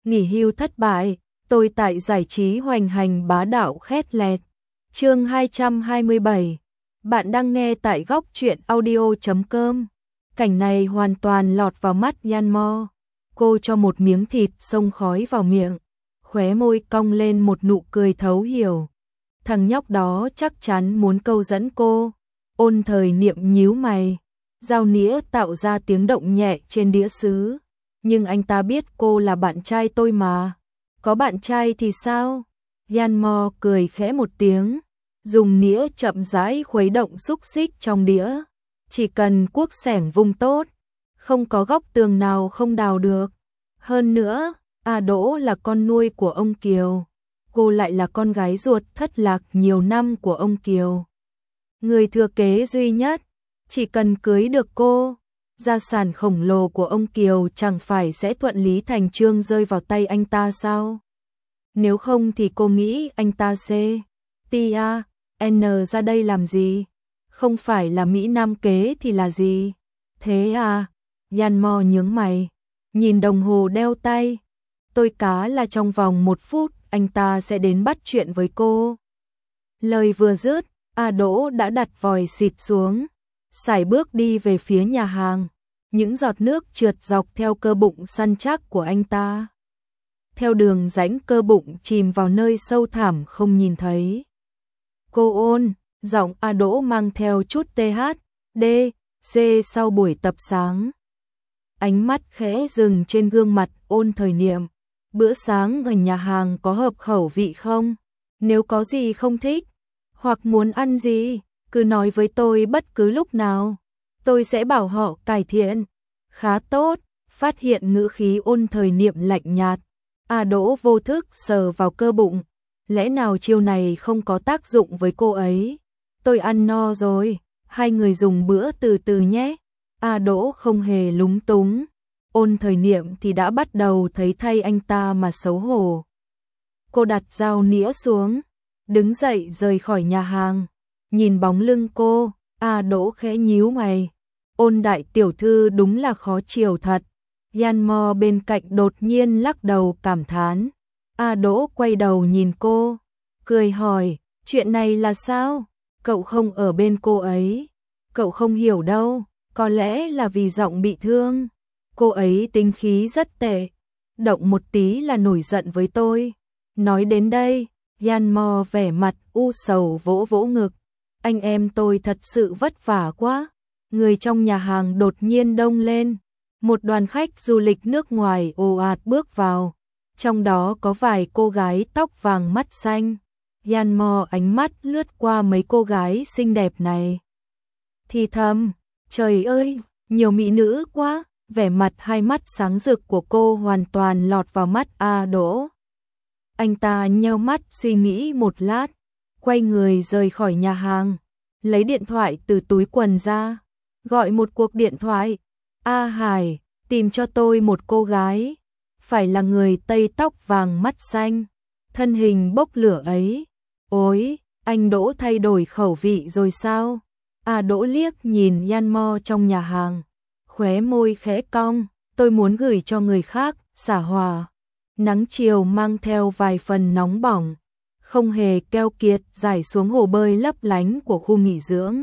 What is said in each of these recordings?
nghỉ hưu thất bại, tôi tại giải trí hoành hành bá đạo khét lẹt. Chương 227. Bạn đang nghe tại góc truyện audio.com. Cảnh này hoàn toàn lọt vào mắt Yan Mo. Cô cho một miếng thịt xông khói vào miệng, khóe môi cong lên một nụ cười thấu hiểu. Thằng nhóc đó chắc chắn muốn câu dẫn cô. Ôn Thời Niệm nhíu mày, dao nĩa tạo ra tiếng động nhẹ trên đĩa sứ. Nhưng anh ta biết cô là bạn trai tôi mà. Có bạn trai thì sao? Yan Mo cười khẽ một tiếng, dùng nĩa chậm rãi khuấy động xúc xích trong đĩa. Chỉ cần cuốc xẻng vung tốt, không có góc tường nào không đào được. Hơn nữa, A Đỗ là con nuôi của ông Kiều. Cô lại là con gái ruột thất lạc nhiều năm của ông Kiều. Người thừa kế duy nhất, chỉ cần cưới được cô, gia sản khổng lồ của ông Kiều chẳng phải sẽ thuận lý thành chương rơi vào tay anh ta sao? Nếu không thì cô nghĩ anh ta N ra đây làm gì? Không phải là Mỹ Nam kế thì là gì? Thế à? Yan Mo nhướng mày, nhìn đồng hồ đeo tay. Tôi cá là trong vòng 1 phút anh ta sẽ đến bắt chuyện với cô. Lời vừa dứt, A Đỗ đã đặt vòi xịt xuống, sải bước đi về phía nhà hàng. Những giọt nước trượt dọc theo cơ bụng săn chắc của anh ta. Theo đường rãnh cơ bụng chìm vào nơi sâu thẳm không nhìn thấy. Cô Ôn, giọng A Đỗ mang theo chút THD sau buổi tập sáng. Ánh mắt khẽ dừng trên gương mặt Ôn Thời Niệm. Bữa sáng ở nhà hàng có hợp khẩu vị không? Nếu có gì không thích, hoặc muốn ăn gì, cứ nói với tôi bất cứ lúc nào. Tôi sẽ bảo họ cải thiện. Khá tốt, phát hiện ngữ khí Ôn Thời Niệm lạnh nhạt. A Đỗ vô thức sờ vào cơ bụng. Lẽ nào chiêu này không có tác dụng với cô ấy? Tôi ăn no rồi, hai người dùng bữa từ từ nhé. A Đỗ không hề lúng túng. Ôn Thời Niệm thì đã bắt đầu thấy thay anh ta mà xấu hổ. Cô đặt dao nĩa xuống, đứng dậy rời khỏi nhà hàng. Nhìn bóng lưng cô, A Đỗ khẽ nhíu mày. Ôn đại tiểu thư đúng là khó chiều thật. Yan Mo bên cạnh đột nhiên lắc đầu cảm thán. A Đỗ quay đầu nhìn cô, cười hỏi, chuyện này là sao? Cậu không ở bên cô ấy. Cậu không hiểu đâu, có lẽ là vì giọng bị thương. Cô ấy tính khí rất tệ, động một tí là nổi giận với tôi. Nói đến đây, Yan Mo vẻ mặt u sầu vỗ vỗ ngực. Anh em tôi thật sự vất vả quá. Người trong nhà hàng đột nhiên đông lên. Một đoàn khách du lịch nước ngoài ồ ạt bước vào. Trong đó có vài cô gái tóc vàng mắt xanh. Yan Mo ánh mắt lướt qua mấy cô gái xinh đẹp này. Thì thầm, trời ơi, nhiều mỹ nữ quá. Vẻ mặt hai mắt sáng rực của cô hoàn toàn lọt vào mắt A Đỗ. Anh ta nheo mắt suy nghĩ một lát, quay người rời khỏi nhà hàng, lấy điện thoại từ túi quần ra, gọi một cuộc điện thoại. A Hải, tìm cho tôi một cô gái, phải là người Tây tóc vàng mắt xanh, thân hình bốc lửa ấy. Ôi, anh Đỗ thay đổi khẩu vị rồi sao? A Đỗ liếc nhìn Yan Mo trong nhà hàng, khóe môi khẽ cong, tôi muốn gửi cho người khác, xả hòa. Nắng chiều mang theo vài phần nóng bỏng, không hề keo kiệt rải xuống hồ bơi lấp lánh của khu nghỉ dưỡng.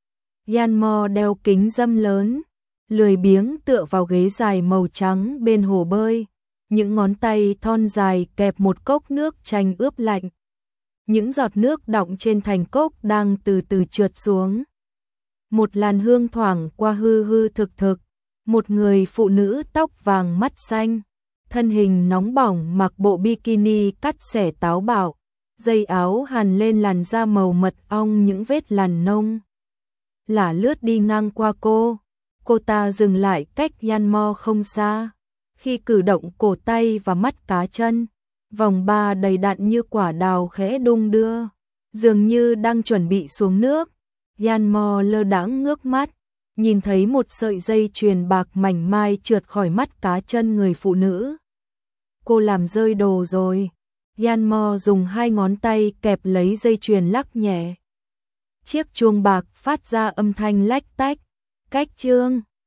Yan Mo đeo kính râm lớn, lười biếng tựa vào ghế dài màu trắng bên hồ bơi, những ngón tay thon dài kẹp một cốc nước chanh ướp lạnh. Những giọt nước đọng trên thành cốc đang từ từ trượt xuống. Một làn hương thoảng qua hư hư thực thực, một người phụ nữ tóc vàng mắt xanh, thân hình nóng bỏng mặc bộ bikini cắt xẻ táo bạo, dây áo hằn lên làn da màu mật ong những vết lằn nông. Lả lướt đi ngang qua cô ta dừng lại cách Yan Mo không xa, khi cử động cổ tay và mắt cá chân, vòng ba đầy đặn như quả đào khẽ đung đưa, dường như đang chuẩn bị xuống nước. Yan Mo lơ đãng ngước mắt, nhìn thấy một sợi dây chuyền bạc mảnh mai trượt khỏi mắt cá chân người phụ nữ. Cô làm rơi đồ rồi. Yan Mo dùng hai ngón tay kẹp lấy dây chuyền lắc nhẹ. Chiếc chuông bạc phát ra âm thanh lách tách. Cách chương